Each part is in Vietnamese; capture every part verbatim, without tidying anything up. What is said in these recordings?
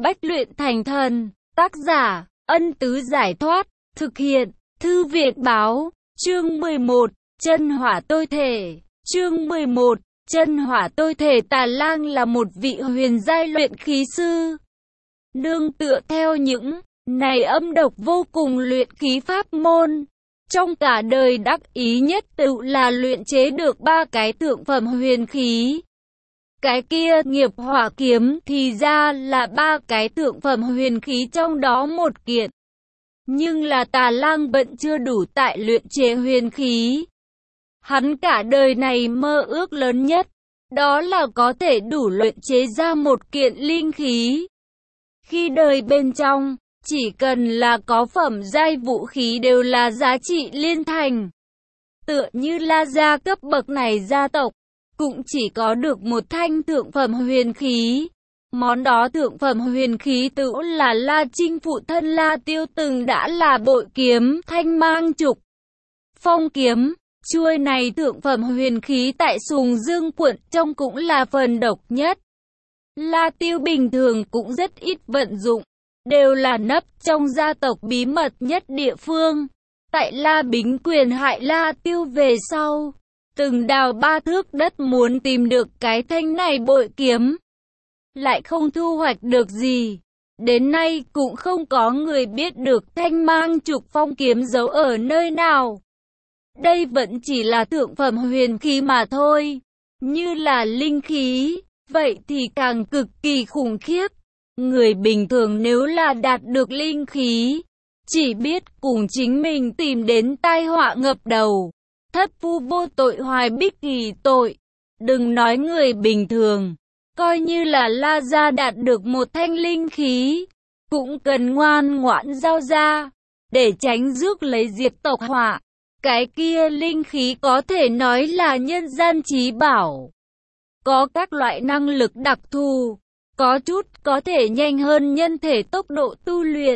bách luyện thành thần. Tác giả, Ân Tứ Giải Thoát. Thực hiện, Thư Viện Báo. Chương mười một, Chân Hỏa Tôi Thể. Chương mười một, Chân Hỏa Tôi Thể. Tà Lang là một vị huyền giai luyện khí sư. Nương tựa theo những này âm độc vô cùng luyện khí pháp môn, trong cả đời đắc ý nhất tự là luyện chế được ba cái thượng phẩm huyền khí. Cái kia nghiệp hỏa kiếm thì ra là ba cái thượng phẩm huyền khí trong đó một kiện. Nhưng là Tà Lang vẫn chưa đủ tại luyện chế huyền khí. Hắn cả đời này mơ ước lớn nhất, đó là có thể đủ luyện chế ra một kiện linh khí. Khi đời bên trong, chỉ cần là có phẩm giai vũ khí đều là giá trị liên thành. Tựa như La gia cấp bậc này gia tộc, cũng chỉ có được một thanh thượng phẩm huyền khí. Món đó thượng phẩm huyền khí tự là La Trinh phụ thân La Tiêu từng đã là bội kiếm Thanh Mang Trục Phong kiếm. Chuôi này thượng phẩm huyền khí tại Sùng Dương quận trong cũng là phần độc nhất. La Tiêu bình thường cũng rất ít vận dụng, đều là nấp trong gia tộc bí mật nhất địa phương. Tại La Bính quyền hại La Tiêu về sau, từng đào ba thước đất muốn tìm được cái thanh này bội kiếm, lại không thu hoạch được gì. Đến nay cũng không có người biết được Thanh Mang Trục Phong kiếm giấu ở nơi nào. Đây vẫn chỉ là thượng phẩm huyền khí mà thôi. Như là linh khí, vậy thì càng cực kỳ khủng khiếp. Người bình thường nếu là đạt được linh khí, chỉ biết cùng chính mình tìm đến tai họa ngập đầu. Thất phu vô tội hoài bích kỳ tội. Đừng nói người bình thường, coi như là La gia đạt được một thanh linh khí, cũng cần ngoan ngoãn giao ra, để tránh rước lấy diệt tộc họa. Cái kia linh khí có thể nói là nhân gian chí bảo. Có các loại năng lực đặc thù, có chút có thể nhanh hơn nhân thể tốc độ tu luyện,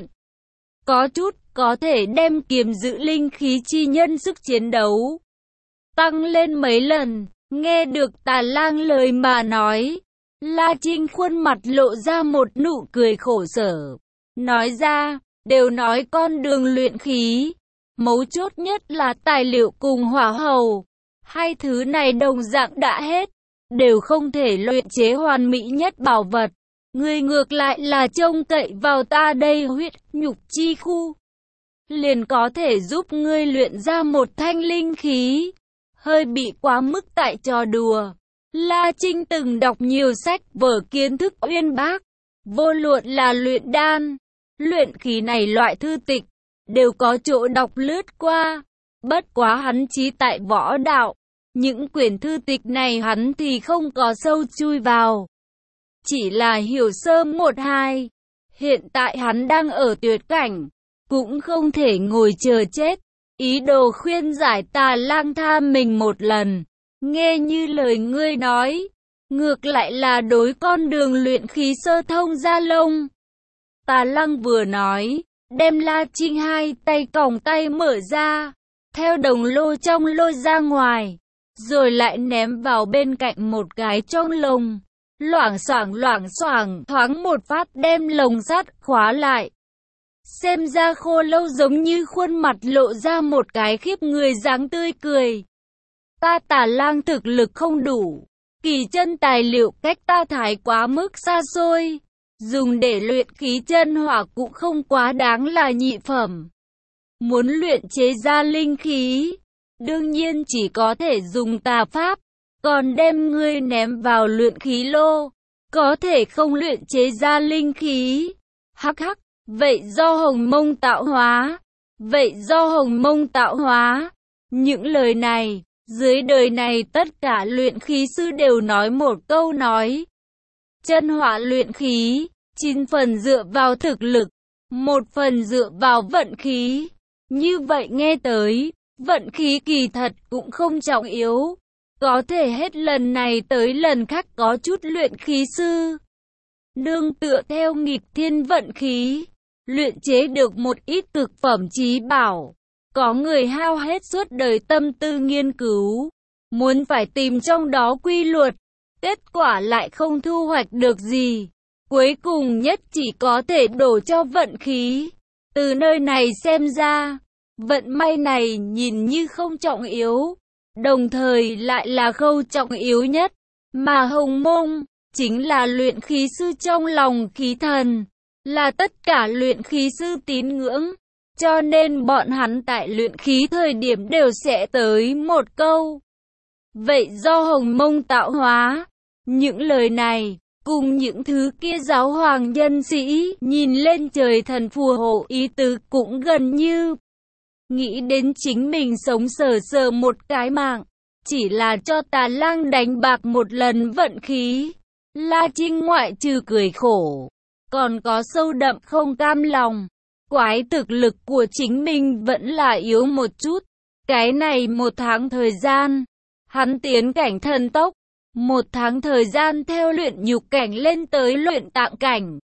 có chút có thể đem kiềm giữ linh khí chi nhân sức chiến đấu tăng lên mấy lần. Nghe được Tà Lang lời mà nói, La Trinh khuôn mặt lộ ra một nụ cười khổ sở, nói ra, đều nói con đường luyện khí, mấu chốt nhất là tài liệu cùng hỏa hầu. Hai thứ này đồng dạng đã hết, đều không thể luyện chế hoàn mỹ nhất bảo vật. Ngươi ngược lại là trông cậy vào ta đây huyết nhục chi khu, liền có thể giúp ngươi luyện ra một thanh linh khí. Hơi bị quá mức tại trò đùa. La Trinh từng đọc nhiều sách vở kiến thức uyên bác, vô luận là luyện đan, luyện khí này loại thư tịch, đều có chỗ đọc lướt qua. Bất quá hắn chí tại võ đạo, những quyển thư tịch này hắn thì không có sâu chui vào, chỉ là hiểu sơ một hai. Hiện tại hắn đang ở tuyệt cảnh, cũng không thể ngồi chờ chết. Ý đồ khuyên giải Tà Lang tha mình một lần. Nghe như lời ngươi nói, ngược lại là đối con đường luyện khí sơ thông ra lông. Tà Lang vừa nói, đem La Trinh hai tay còng tay mở ra, theo đồng lô trong lôi ra ngoài, rồi lại ném vào bên cạnh một cái trong lồng. Loảng xoảng loảng xoảng, thoáng một phát đem lồng sắt khóa lại. Xem ra Khô Lâu giống như khuôn mặt lộ ra một cái khiếp người dáng tươi cười. Ta Tà Lang thực lực không đủ, kỳ chân tài liệu cách ta thái quá mức xa xôi, dùng để luyện khí chân hỏa cũng không quá đáng là nhị phẩm. Muốn luyện chế ra linh khí, đương nhiên chỉ có thể dùng tà pháp, còn đem ngươi ném vào luyện khí lô, có thể không luyện chế ra linh khí. Hắc hắc. Vậy do Hồng Mông tạo hóa, vậy do Hồng Mông tạo hóa. Những lời này, dưới đời này tất cả luyện khí sư đều nói một câu nói. Chân hỏa luyện khí, chín phần dựa vào thực lực, một phần dựa vào vận khí. Như vậy nghe tới, vận khí kỳ thật cũng không trọng yếu. Có thể hết lần này tới lần khác có chút luyện khí sư nương tựa theo nghịch thiên vận khí, luyện chế được một ít cực phẩm chí bảo. Có người hao hết suốt đời tâm tư nghiên cứu, muốn phải tìm trong đó quy luật, kết quả lại không thu hoạch được gì. cuối cùng nhất chỉ có thể đổ cho vận khí. Từ nơi này xem ra, vận may này nhìn như không trọng yếu, đồng thời lại là khâu trọng yếu nhất, mà Hồng Mông chính là luyện khí sư trong lòng khí thần, là tất cả luyện khí sư tín ngưỡng, cho nên bọn hắn tại luyện khí thời điểm đều sẽ tới một câu. Vậy do Hồng Mông tạo hóa, những lời này, cùng những thứ kia giáo hoàng nhân sĩ nhìn lên trời thần phù hộ ý tứ cũng gần như nghĩ đến chính mình sống sờ sờ một cái mạng, chỉ là cho Tà Lang đánh bạc một lần vận khí. La Trinh ngoại trừ cười khổ, còn có sâu đậm không cam lòng. Quái thực lực của chính mình vẫn là yếu một chút. Cái này một tháng thời gian, hắn tiến cảnh thần tốc. Một tháng thời gian theo luyện nhục cảnh lên tới luyện tạng cảnh.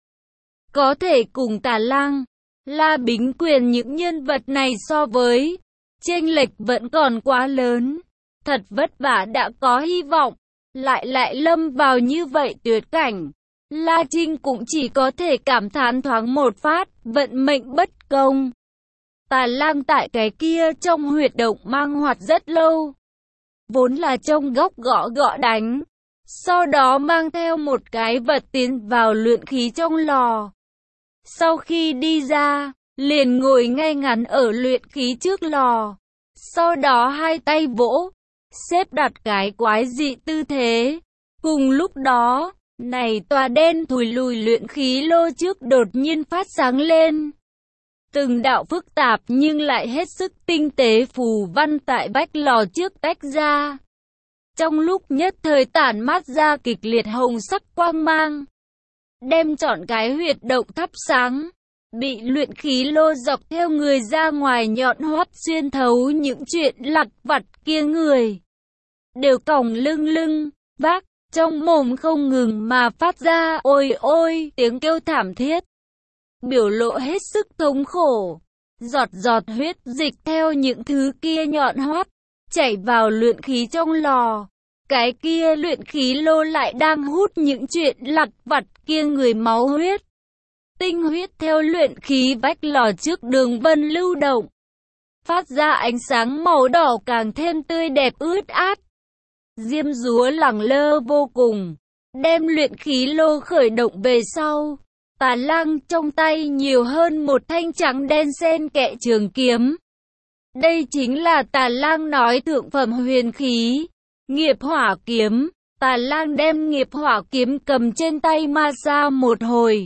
Có thể cùng Tà Lang, La Bính Quyền những nhân vật này so với, chênh lệch vẫn còn quá lớn. Thật vất vả đã có hy vọng, lại lại lâm vào như vậy tuyệt cảnh. La Trinh cũng chỉ có thể cảm thán thoáng một phát, vận mệnh bất công. Tà Lang tại cái kia trong huyệt động mang hoạt rất lâu. Vốn là trong góc gõ gõ đánh, sau đó mang theo một cái vật tiến vào luyện khí trong lò. Sau khi đi ra, liền ngồi ngay ngắn ở luyện khí trước lò. Sau đó hai tay vỗ, xếp đặt cái quái dị tư thế. Cùng lúc đó, này tòa đen thùi lùi luyện khí lô trước đột nhiên phát sáng lên. Từng đạo phức tạp nhưng lại hết sức tinh tế phù văn tại vách lò trước tách ra. Trong lúc nhất thời tản mát ra kịch liệt hồng sắc quang mang, đem trọn cái huyệt động thắp sáng. Bị luyện khí lô dọc theo người ra ngoài nhọn hoắt xuyên thấu những chuyện lặt vặt kia người. Đều còng lưng lưng, vác, trong mồm không ngừng mà phát ra ôi ôi tiếng kêu thảm thiết. Biểu lộ hết sức thống khổ. Giọt giọt huyết dịch theo những thứ kia nhọn hoắt, chảy vào luyện khí trong lò. Cái kia luyện khí lô lại đang hút những chuyện lặt vặt kia người máu huyết. Tinh huyết theo luyện khí vách lò trước đường vân lưu động, phát ra ánh sáng màu đỏ càng thêm tươi đẹp ướt át. Diêm dúa lẳng lơ vô cùng, đem luyện khí lô khởi động về sau. Tà Lang trong tay nhiều hơn một thanh trắng đen xen kẽ trường kiếm. Đây chính là Tà Lang nói thượng phẩm huyền khí, nghiệp hỏa kiếm. Tà Lang đem nghiệp hỏa kiếm cầm trên tay ma ra một hồi.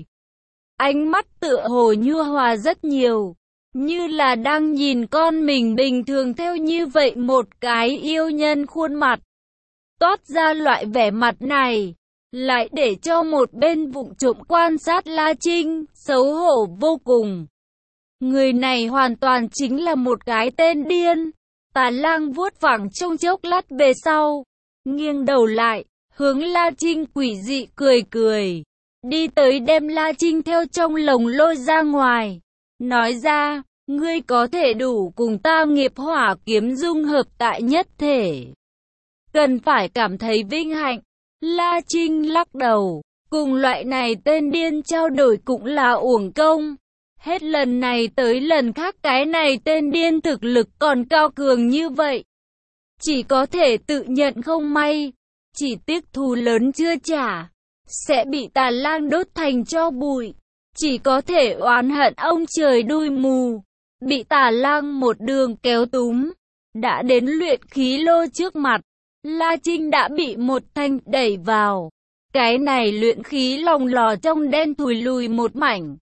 Ánh mắt tựa hồ nhu hòa rất nhiều, như là đang nhìn con mình bình thường theo như vậy một cái yêu nhân khuôn mặt. Toát ra loại vẻ mặt này, lại để cho một bên vụng trộm quan sát La Trinh, xấu hổ vô cùng. Người này hoàn toàn chính là một cái tên điên. Tà Lang vuốt vẳng trong chốc lát về sau, nghiêng đầu lại, hướng La Trinh quỷ dị cười cười. Đi tới đem La Trinh theo trong lồng lôi ra ngoài. Nói ra, ngươi có thể đủ cùng ta nghiệp hỏa kiếm dung hợp tại nhất thể. Cần phải cảm thấy vinh hạnh. La Trinh lắc đầu. Cùng loại này tên điên trao đổi cũng là uổng công. Hết lần này tới lần khác cái này tên điên thực lực còn cao cường như vậy. Chỉ có thể tự nhận không may. Chỉ tiếc thù lớn chưa trả, sẽ bị Tà Lang đốt thành tro bụi. Chỉ có thể oán hận ông trời đuôi mù. Bị Tà Lang một đường kéo túm. Đã đến luyện khí lô trước mặt. La Trinh đã bị một thanh đẩy vào. Cái này luyện khí lòng lò trong đen thùi lùi một mảnh.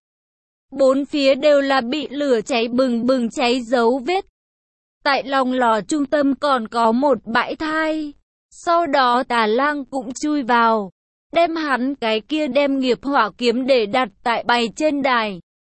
Bốn phía đều là bị lửa cháy bừng bừng cháy dấu vết. Tại lòng lò trung tâm còn có một bãi thai. Sau đó Tà Lang cũng chui vào. Đem hắn cái kia đem nghiệp hỏa kiếm để đặt tại bày trên đài.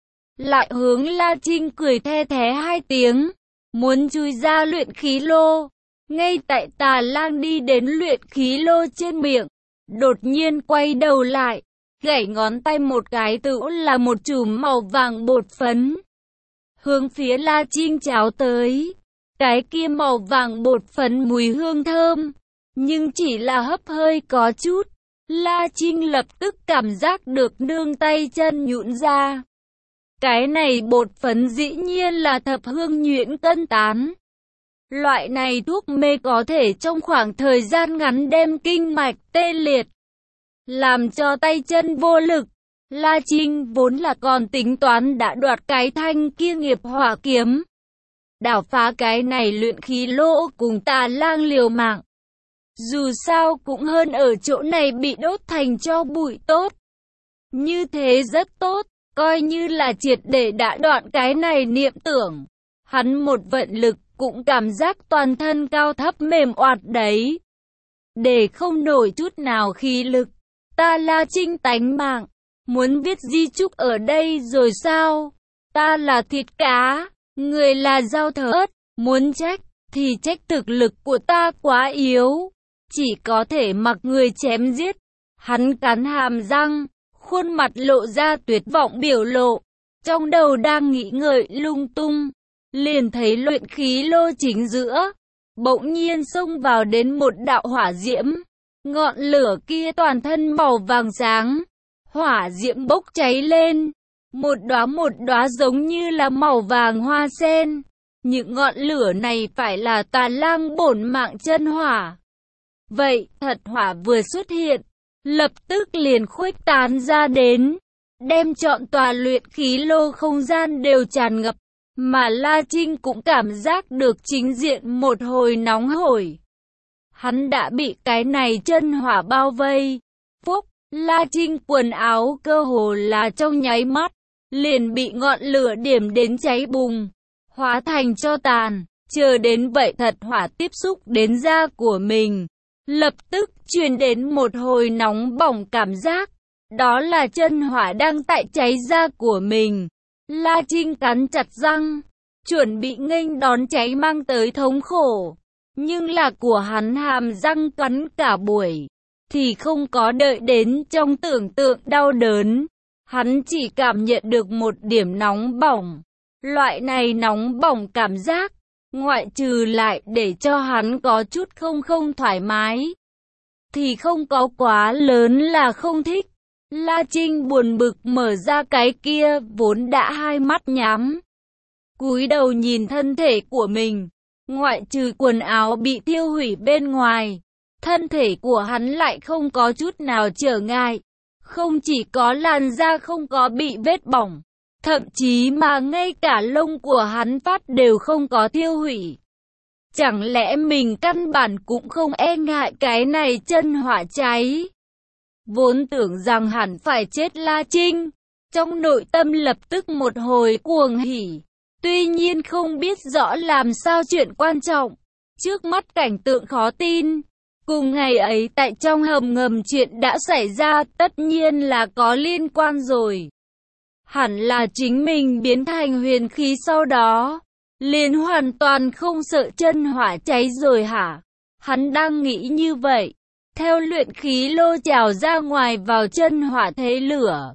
Lại hướng La Trinh cười the thé hai tiếng. Muốn chui ra luyện khí lô. Ngay tại Tà Lang đi đến luyện khí lô trên miệng. Đột nhiên quay đầu lại. Gảy ngón tay một cái tự là một chùm màu vàng bột phấn. Hướng phía La Trinh cháo tới. Cái kia màu vàng bột phấn mùi hương thơm. Nhưng chỉ là hấp hơi có chút. La Trinh lập tức cảm giác được nương tay chân nhũn ra. Cái này bột phấn dĩ nhiên là thập hương nhuyễn cân tán. Loại này thuốc mê có thể trong khoảng thời gian ngắn đem kinh mạch tê liệt, làm cho tay chân vô lực. La Trinh vốn là còn tính toán đã đoạt cái thanh kia nghiệp hỏa kiếm, đảo phá cái này luyện khí lô cùng Tà Lang liều mạng. Dù sao cũng hơn ở chỗ này bị đốt thành tro bụi tốt. Như thế rất tốt, coi như là triệt để đã đoạn cái này niệm tưởng. Hắn một vận lực cũng cảm giác toàn thân cao thấp mềm oạt đấy. Để không nổi chút nào khí lực, ta La Trinh tánh mạng. Muốn viết di chúc ở đây rồi sao? Ta là thịt cá, người là dao thớt. Muốn trách, thì trách thực lực của ta quá yếu. Chỉ có thể mặc người chém giết. Hắn cắn hàm răng, khuôn mặt lộ ra tuyệt vọng biểu lộ. Trong đầu đang nghĩ ngợi lung tung, liền thấy luyện khí lô chính giữa bỗng nhiên xông vào đến một đạo hỏa diễm. Ngọn lửa kia toàn thân màu vàng sáng, hỏa diễm bốc cháy lên, một đóa một đóa giống như là màu vàng hoa sen. Những ngọn lửa này phải là Tà Lang bổn mạng chân hỏa. Vậy, thật hỏa vừa xuất hiện, lập tức liền khuếch tán ra đến, đem trọn tòa luyện khí lô không gian đều tràn ngập, mà La Trinh cũng cảm giác được chính diện một hồi nóng hổi. Hắn đã bị cái này chân hỏa bao vây. Phúc, La Trinh quần áo cơ hồ là trong nháy mắt, liền bị ngọn lửa điểm đến cháy bùng, hóa thành tro tàn. Chờ đến vậy thật hỏa tiếp xúc đến da của mình, lập tức truyền đến một hồi nóng bỏng cảm giác. Đó là chân hỏa đang tại cháy da của mình. La Trinh cắn chặt răng, chuẩn bị nghênh đón cháy mang tới thống khổ. Nhưng là của hắn hàm răng cắn cả buổi, thì không có đợi đến trong tưởng tượng đau đớn. Hắn chỉ cảm nhận được một điểm nóng bỏng. Loại này nóng bỏng cảm giác, ngoại trừ lại để cho hắn có chút không không thoải mái, thì không có quá lớn là không thích. La Trinh buồn bực mở ra cái kia vốn đã hai mắt nhắm, cúi đầu nhìn thân thể của mình. Ngoại trừ quần áo bị thiêu hủy bên ngoài, thân thể của hắn lại không có chút nào trở ngại. Không chỉ có làn da không có bị vết bỏng, thậm chí mà ngay cả lông của hắn phát đều không có thiêu hủy. Chẳng lẽ mình căn bản cũng không e ngại cái này chân hỏa cháy? Vốn tưởng rằng hẳn phải chết La Trinh, trong nội tâm lập tức một hồi cuồng hỉ. Tuy nhiên không biết rõ làm sao chuyện quan trọng, trước mắt cảnh tượng khó tin. Cùng ngày ấy tại trong hầm ngầm chuyện đã xảy ra tất nhiên là có liên quan rồi. Hẳn là chính mình biến thành huyền khí sau đó, liền hoàn toàn không sợ chân hỏa cháy rồi hả? Hắn đang nghĩ như vậy, theo luyện khí lô trào ra ngoài vào chân hỏa thế lửa,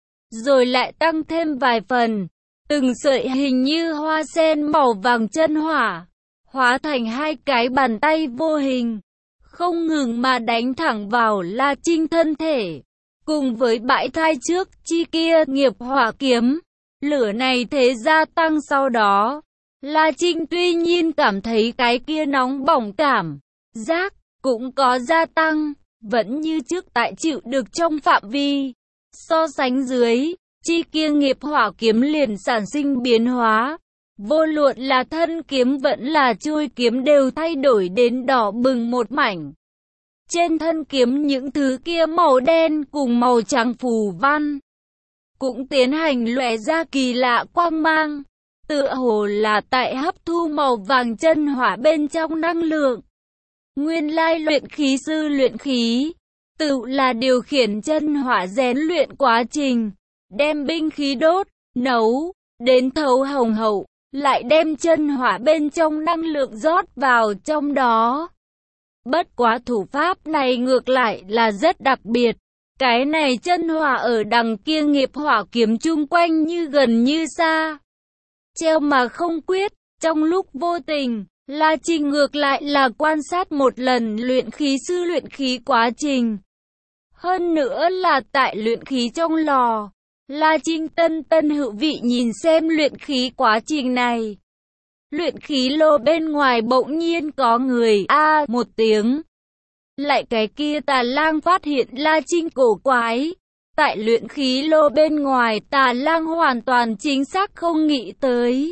rồi lại tăng thêm vài phần. Từng sợi hình như hoa sen màu vàng chân hỏa, hóa thành hai cái bàn tay vô hình, không ngừng mà đánh thẳng vào La Trinh thân thể. Cùng với bãi thai trước chi kia nghiệp hỏa kiếm, lửa này thế gia tăng sau đó. La Trinh tuy nhiên cảm thấy cái kia nóng bỏng cảm giác cũng có gia tăng, vẫn như trước tại chịu được trong phạm vi. So sánh dưới, chi kia nghiệp hỏa kiếm liền sản sinh biến hóa. Vô luận là thân kiếm vẫn là chuôi kiếm đều thay đổi đến đỏ bừng một mảnh. Trên thân kiếm những thứ kia màu đen cùng màu trắng phù văn cũng tiến hành lóe ra kỳ lạ quang mang, tựa hồ là tại hấp thu màu vàng chân hỏa bên trong năng lượng. Nguyên lai luyện khí sư luyện khí, tự là điều khiển chân hỏa rèn luyện quá trình, đem binh khí đốt, nấu, đến thấu hồng hậu, lại đem chân hỏa bên trong năng lượng rót vào trong đó. Bất quá thủ pháp này ngược lại là rất đặc biệt. Cái này chân hỏa ở đằng kia nghiệp hỏa kiếm chung quanh như gần như xa, treo mà không quyết. Trong lúc vô tình, La Trinh ngược lại là quan sát một lần luyện khí sư luyện khí quá trình. Hơn nữa là tại luyện khí trong lò. La Trinh tân tân hữu vị nhìn xem luyện khí quá trình này. Luyện khí lô bên ngoài bỗng nhiên có người a một tiếng. Lại cái kia Tà Lang phát hiện La Trinh cổ quái. Tại luyện khí lô bên ngoài Tà Lang hoàn toàn chính xác không nghĩ tới.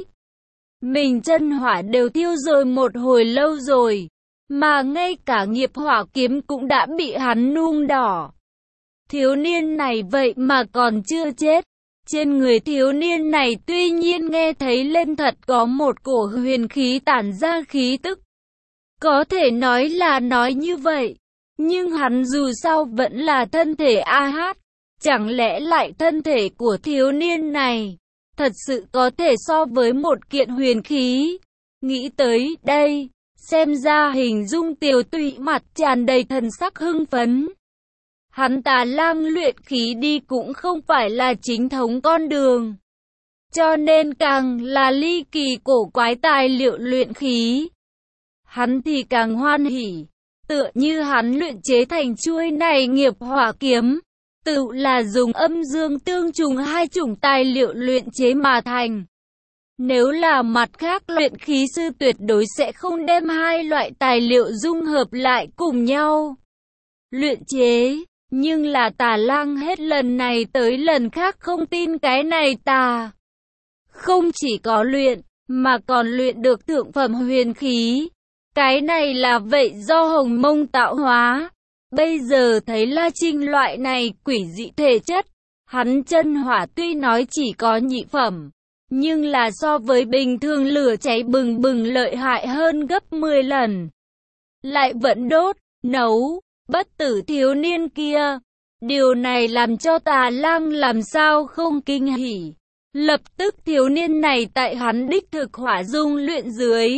Mình chân hỏa đều thiêu rồi một hồi lâu rồi. Mà ngay cả nghiệp hỏa kiếm cũng đã bị hắn nung đỏ. Thiếu niên này vậy mà còn chưa chết. Trên người thiếu niên này tuy nhiên nghe thấy lên thật có một cổ huyền khí tản ra khí tức. Có thể nói là nói như vậy. Nhưng hắn dù sao vẫn là thân thể a hát. Chẳng lẽ lại thân thể của thiếu niên này thật sự có thể so với một kiện huyền khí? Nghĩ tới đây, xem ra hình dung Tiều Tụy mặt tràn đầy thần sắc hưng phấn. Hắn Tà Lang luyện khí đi cũng không phải là chính thống con đường. Cho nên càng là ly kỳ cổ quái tài liệu luyện khí, hắn thì càng hoan hỉ. Tựa như hắn luyện chế thành chuôi này nghiệp hỏa kiếm, tự là dùng âm dương tương trùng hai chủng tài liệu luyện chế mà thành. Nếu là mặt khác luyện khí sư tuyệt đối sẽ không đem hai loại tài liệu dung hợp lại cùng nhau luyện chế. Nhưng là Tà Lang hết lần này tới lần khác không tin cái này tà. Không chỉ có luyện, mà còn luyện được thượng phẩm huyền khí. Cái này là vậy do Hồng Mông tạo hóa. Bây giờ thấy La Trinh loại này quỷ dị thể chất. Hắn chân hỏa tuy nói chỉ có nhị phẩm, nhưng là so với bình thường lửa cháy bừng bừng lợi hại hơn gấp mười lần. Lại vẫn đốt, nấu. Bất tử thiếu niên kia. Điều này làm cho Tà Lang làm sao không kinh hỉ. Lập tức thiếu niên này tại hắn đích thực hỏa dung luyện dưới,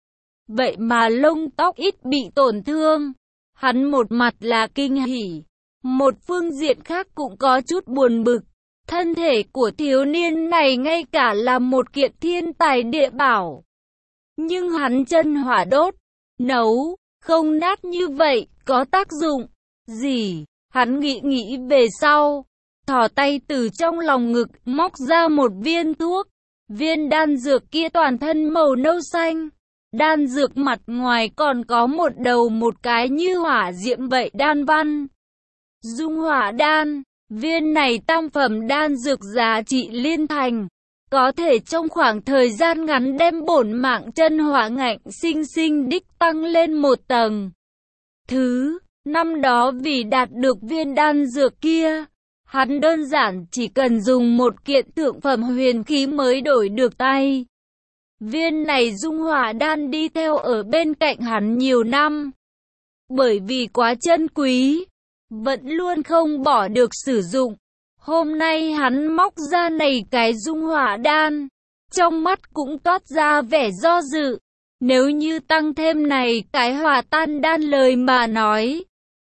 vậy mà lông tóc ít bị tổn thương. Hắn một mặt là kinh hỉ, một phương diện khác cũng có chút buồn bực. Thân thể của thiếu niên này ngay cả là một kiện thiên tài địa bảo. Nhưng hắn chân hỏa đốt, nấu, không nát như vậy, có tác dụng gì? Hắn nghĩ nghĩ về sau, thò tay từ trong lòng ngực, móc ra một viên thuốc. Viên đan dược kia toàn thân màu nâu xanh. Đan dược mặt ngoài còn có một đầu một cái như hỏa diệm vậy đan văn. Dung hỏa đan, viên này tam phẩm đan dược giá trị liên thành. Có thể trong khoảng thời gian ngắn đem bổn mạng chân hỏa ngạnh sinh sinh đích tăng lên một tầng. Thứ, năm đó vì đạt được viên đan dược kia, hắn đơn giản chỉ cần dùng một kiện thượng phẩm huyền khí mới đổi được tay. Viên này dung hỏa đan đi theo ở bên cạnh hắn nhiều năm. Bởi vì quá chân quý, vẫn luôn không bỏ được sử dụng. Hôm nay hắn móc ra này cái dung hỏa đan, trong mắt cũng toát ra vẻ do dự. Nếu như tăng thêm này cái hỏa tan đan lời mà nói,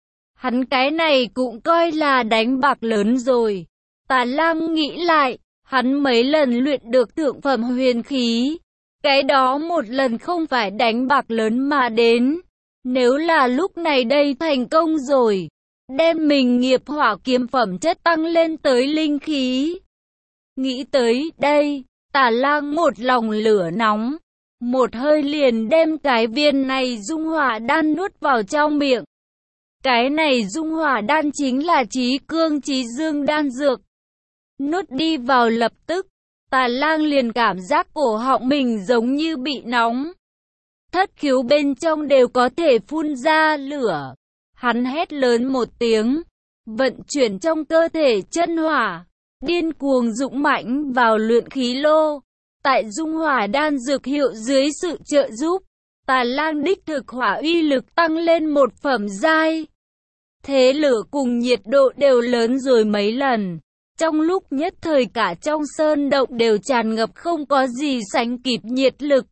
hắn cái này cũng coi là đánh bạc lớn rồi. Tà Lang nghĩ lại, hắn mấy lần luyện được thượng phẩm huyền khí, cái đó một lần không phải đánh bạc lớn mà đến. Nếu là lúc này đây thành công rồi, đem mình nghiệp hỏa kiếm phẩm chất tăng lên tới linh khí. Nghĩ tới đây, Tà Lang một lòng lửa nóng, một hơi liền đem cái viên này dung hỏa đan nuốt vào trong miệng. Cái này dung hỏa đan chính là trí cương trí dương đan dược. Nuốt đi vào lập tức, Tà Lang liền cảm giác cổ họng mình giống như bị nóng. Thất khiếu bên trong đều có thể phun ra lửa. Hắn hét lớn một tiếng, vận chuyển trong cơ thể chân hỏa, điên cuồng dũng mãnh vào luyện khí lô. Tại dung hỏa đan dược hiệu dưới sự trợ giúp, Tà Lang đích thực hỏa uy lực tăng lên một phẩm giai. Thế lửa cùng nhiệt độ đều lớn rồi mấy lần. Trong lúc nhất thời cả trong sơn động đều tràn ngập không có gì sánh kịp nhiệt lực.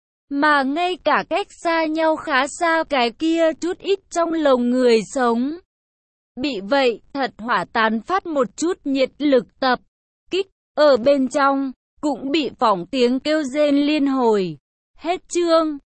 Mà ngay cả cách xa nhau khá xa cái kia chút ít trong lồng người sống, bị vậy thật hỏa tán phát một chút nhiệt lực tập kích ở bên trong, cũng bị phỏng tiếng kêu rên liên hồi. Hết chương.